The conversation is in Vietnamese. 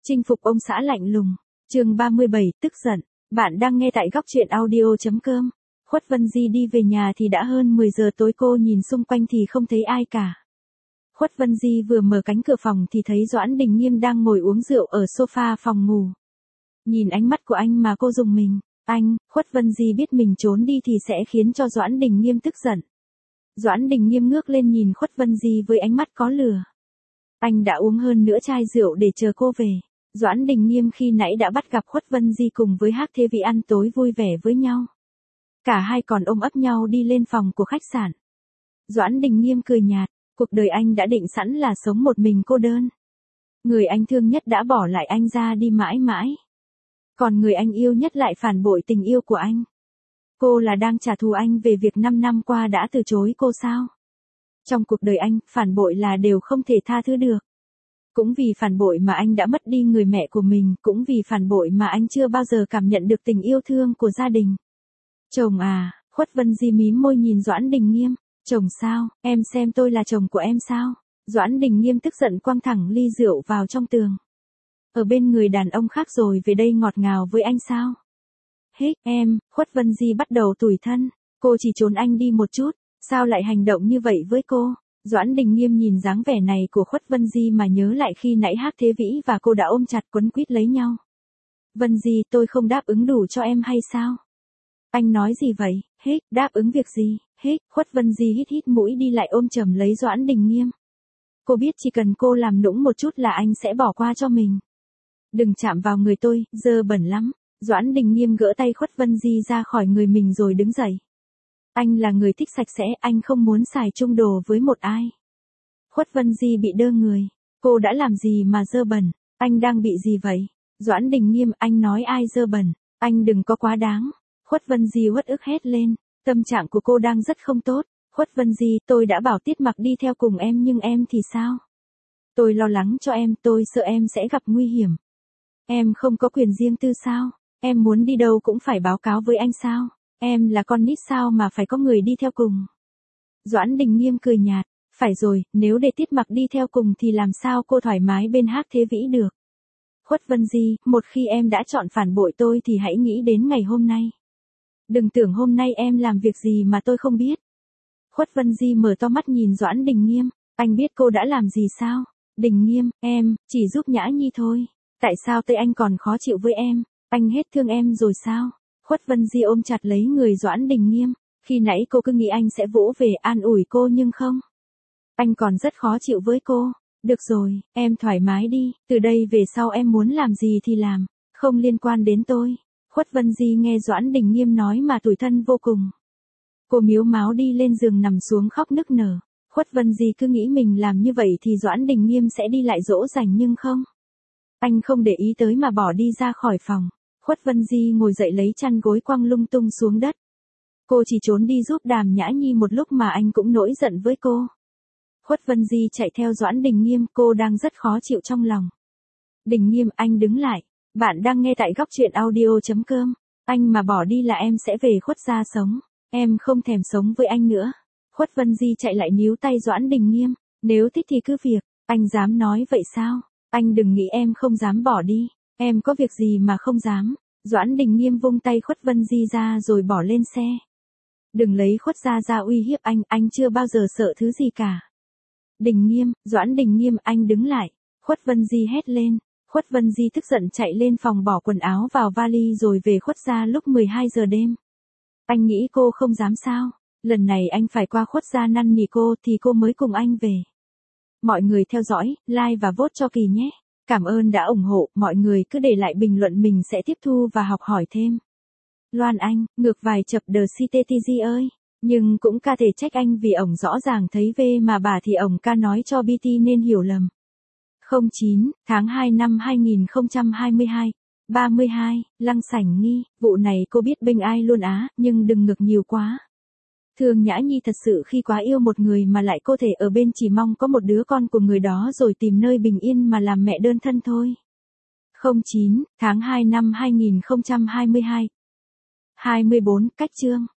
Chinh phục ông xã lạnh lùng. Chương 37, tức giận. Bạn đang nghe tại góc truyện audio.com. Khuất Vân Di đi về nhà thì đã hơn 10 giờ tối, cô nhìn xung quanh thì không thấy ai cả. Khuất Vân Di vừa mở cánh cửa phòng thì thấy Doãn Đình Nghiêm đang ngồi uống rượu ở sofa phòng ngủ. Nhìn ánh mắt của anh mà cô rùng mình. Khuất Vân Di biết mình trốn đi thì sẽ khiến cho Doãn Đình Nghiêm tức giận. Doãn Đình Nghiêm ngước lên nhìn Khuất Vân Di với ánh mắt có lửa. Anh đã uống hơn nửa chai rượu để chờ cô về. Doãn Đình Nghiêm khi nãy đã bắt gặp Khuất Vân Di cùng với Hắc Thế Vĩ ăn tối vui vẻ với nhau. Cả hai còn ôm ấp nhau đi lên phòng của khách sạn. Doãn Đình Nghiêm cười nhạt, cuộc đời anh đã định sẵn là sống một mình cô đơn. Người anh thương nhất đã bỏ lại anh ra đi mãi mãi. Còn người anh yêu nhất lại phản bội tình yêu của anh. Cô là đang trả thù anh về việc 5 năm qua đã từ chối cô sao? Trong cuộc đời anh, phản bội là đều không thể tha thứ được. Cũng vì phản bội mà anh đã mất đi người mẹ của mình, cũng vì phản bội mà anh chưa bao giờ cảm nhận được tình yêu thương của gia đình. Chồng à, Khuất Vân Di mím môi nhìn Doãn Đình Nghiêm. Chồng sao, em xem tôi là chồng của em sao? Doãn Đình Nghiêm tức giận quăng thẳng ly rượu vào trong tường. Ở bên người đàn ông khác rồi về đây ngọt ngào với anh sao? Hích, em, Khuất Vân Di bắt đầu tủi thân. Cô chỉ trốn anh đi một chút, sao lại hành động như vậy với cô? Doãn Đình Nghiêm nhìn dáng vẻ này của Khuất Vân Di mà nhớ lại khi nãy Hắc Thế Vĩ và cô đã ôm chặt quấn quýt lấy nhau. Vân Di, tôi không đáp ứng đủ cho em hay sao? Anh nói gì vậy? Hích, đáp ứng việc gì? Hích, Khuất Vân Di hít mũi đi lại ôm chầm lấy Doãn Đình Nghiêm. Cô biết chỉ cần cô làm nũng một chút là anh sẽ bỏ qua cho mình. Đừng chạm vào người tôi, dơ bẩn lắm. Doãn Đình Nghiêm gỡ tay Khuất Vân Di ra khỏi người mình rồi đứng dậy. Anh là người thích sạch sẽ, anh không muốn xài chung đồ với một ai. Khuất Vân Di bị đơ người. Cô đã làm gì mà dơ bẩn? Anh đang bị gì vậy? Doãn Đình Nghiêm, anh nói ai dơ bẩn? Anh đừng có quá đáng. Khuất Vân Di uất ức hét lên. Tâm trạng của cô đang rất không tốt. Khuất Vân Di, tôi đã bảo Tiết Mặc đi theo cùng em nhưng em thì sao? Tôi lo lắng cho em, tôi sợ em sẽ gặp nguy hiểm. Em không có quyền riêng tư sao? Em muốn đi đâu cũng phải báo cáo với anh sao? Em là con nít sao mà phải có người đi theo cùng? Doãn Đình Nghiêm cười nhạt. Phải rồi, nếu để Tiết Mặc đi theo cùng thì làm sao cô thoải mái bên Hắc Thế Vĩ được? Khuất Vân Di, một khi em đã chọn phản bội tôi thì hãy nghĩ đến ngày hôm nay. Đừng tưởng hôm nay em làm việc gì mà tôi không biết. Khuất Vân Di mở to mắt nhìn Doãn Đình Nghiêm. Anh biết cô đã làm gì sao? Đình Nghiêm, em, chỉ giúp Nhã Nhi thôi. Tại sao tay anh còn khó chịu với em? Anh hết thương em rồi sao? Khuất Vân Di ôm chặt lấy người Doãn Đình Nghiêm. Khi nãy cô cứ nghĩ anh sẽ vỗ về an ủi cô nhưng không. Anh còn rất khó chịu với cô. Được rồi, em thoải mái đi. Từ đây về sau em muốn làm gì thì làm. Không liên quan đến tôi. Khuất Vân Di nghe Doãn Đình Nghiêm nói mà tủi thân vô cùng. Cô miếu máu đi lên giường nằm xuống khóc nức nở. Khuất Vân Di cứ nghĩ mình làm như vậy thì Doãn Đình Nghiêm sẽ đi lại dỗ dành nhưng không. Anh không để ý tới mà bỏ đi ra khỏi phòng. Khuất Vân Di ngồi dậy lấy chăn gối quăng lung tung xuống đất. Cô chỉ trốn đi giúp Đàm Nhã Nhi một lúc mà anh cũng nổi giận với cô. Khuất Vân Di chạy theo Doãn Đình Nghiêm, cô đang rất khó chịu trong lòng. Đình Nghiêm, anh đứng lại. Bạn đang nghe tại góc truyện audio.com. Anh mà bỏ đi là em sẽ về Khuất gia sống. Em không thèm sống với anh nữa. Khuất Vân Di chạy lại níu tay Doãn Đình Nghiêm. Nếu thích thì cứ việc. Anh dám nói vậy sao? Anh đừng nghĩ em không dám bỏ đi. Em có việc gì mà không dám. Doãn Đình Nghiêm vung tay Khuất Vân Di ra rồi bỏ lên xe. Đừng lấy Khuất gia ra uy hiếp anh chưa bao giờ sợ thứ gì cả. Đình Nghiêm, Doãn Đình Nghiêm, anh đứng lại. Khuất Vân Di hét lên. Khuất Vân Di tức giận chạy lên phòng bỏ quần áo vào vali rồi về Khuất gia lúc 12 giờ đêm. Anh nghĩ cô không dám sao? Lần này anh phải qua Khuất gia năn nỉ cô thì cô mới cùng anh về. Mọi người theo dõi, like và vote cho Kỳ nhé. Cảm ơn đã ủng hộ, mọi người cứ để lại bình luận mình sẽ tiếp thu và học hỏi thêm. Loan Anh, ngược vài chập The CTTG ơi. Nhưng cũng ca thể trách anh vì ổng rõ ràng thấy V mà bà thì ổng ca nói cho BT nên hiểu lầm. 09, tháng 2 năm 2022. 32, Lăng Sảnh Nghi, vụ này cô biết bênh ai luôn á, nhưng đừng ngược nhiều quá. Thương Nhã Nhi thật sự khi quá yêu một người mà lại có thể ở bên chỉ mong có một đứa con của người đó rồi tìm nơi bình yên mà làm mẹ đơn thân thôi. 09, tháng 2 năm 2022. 24, cách chương.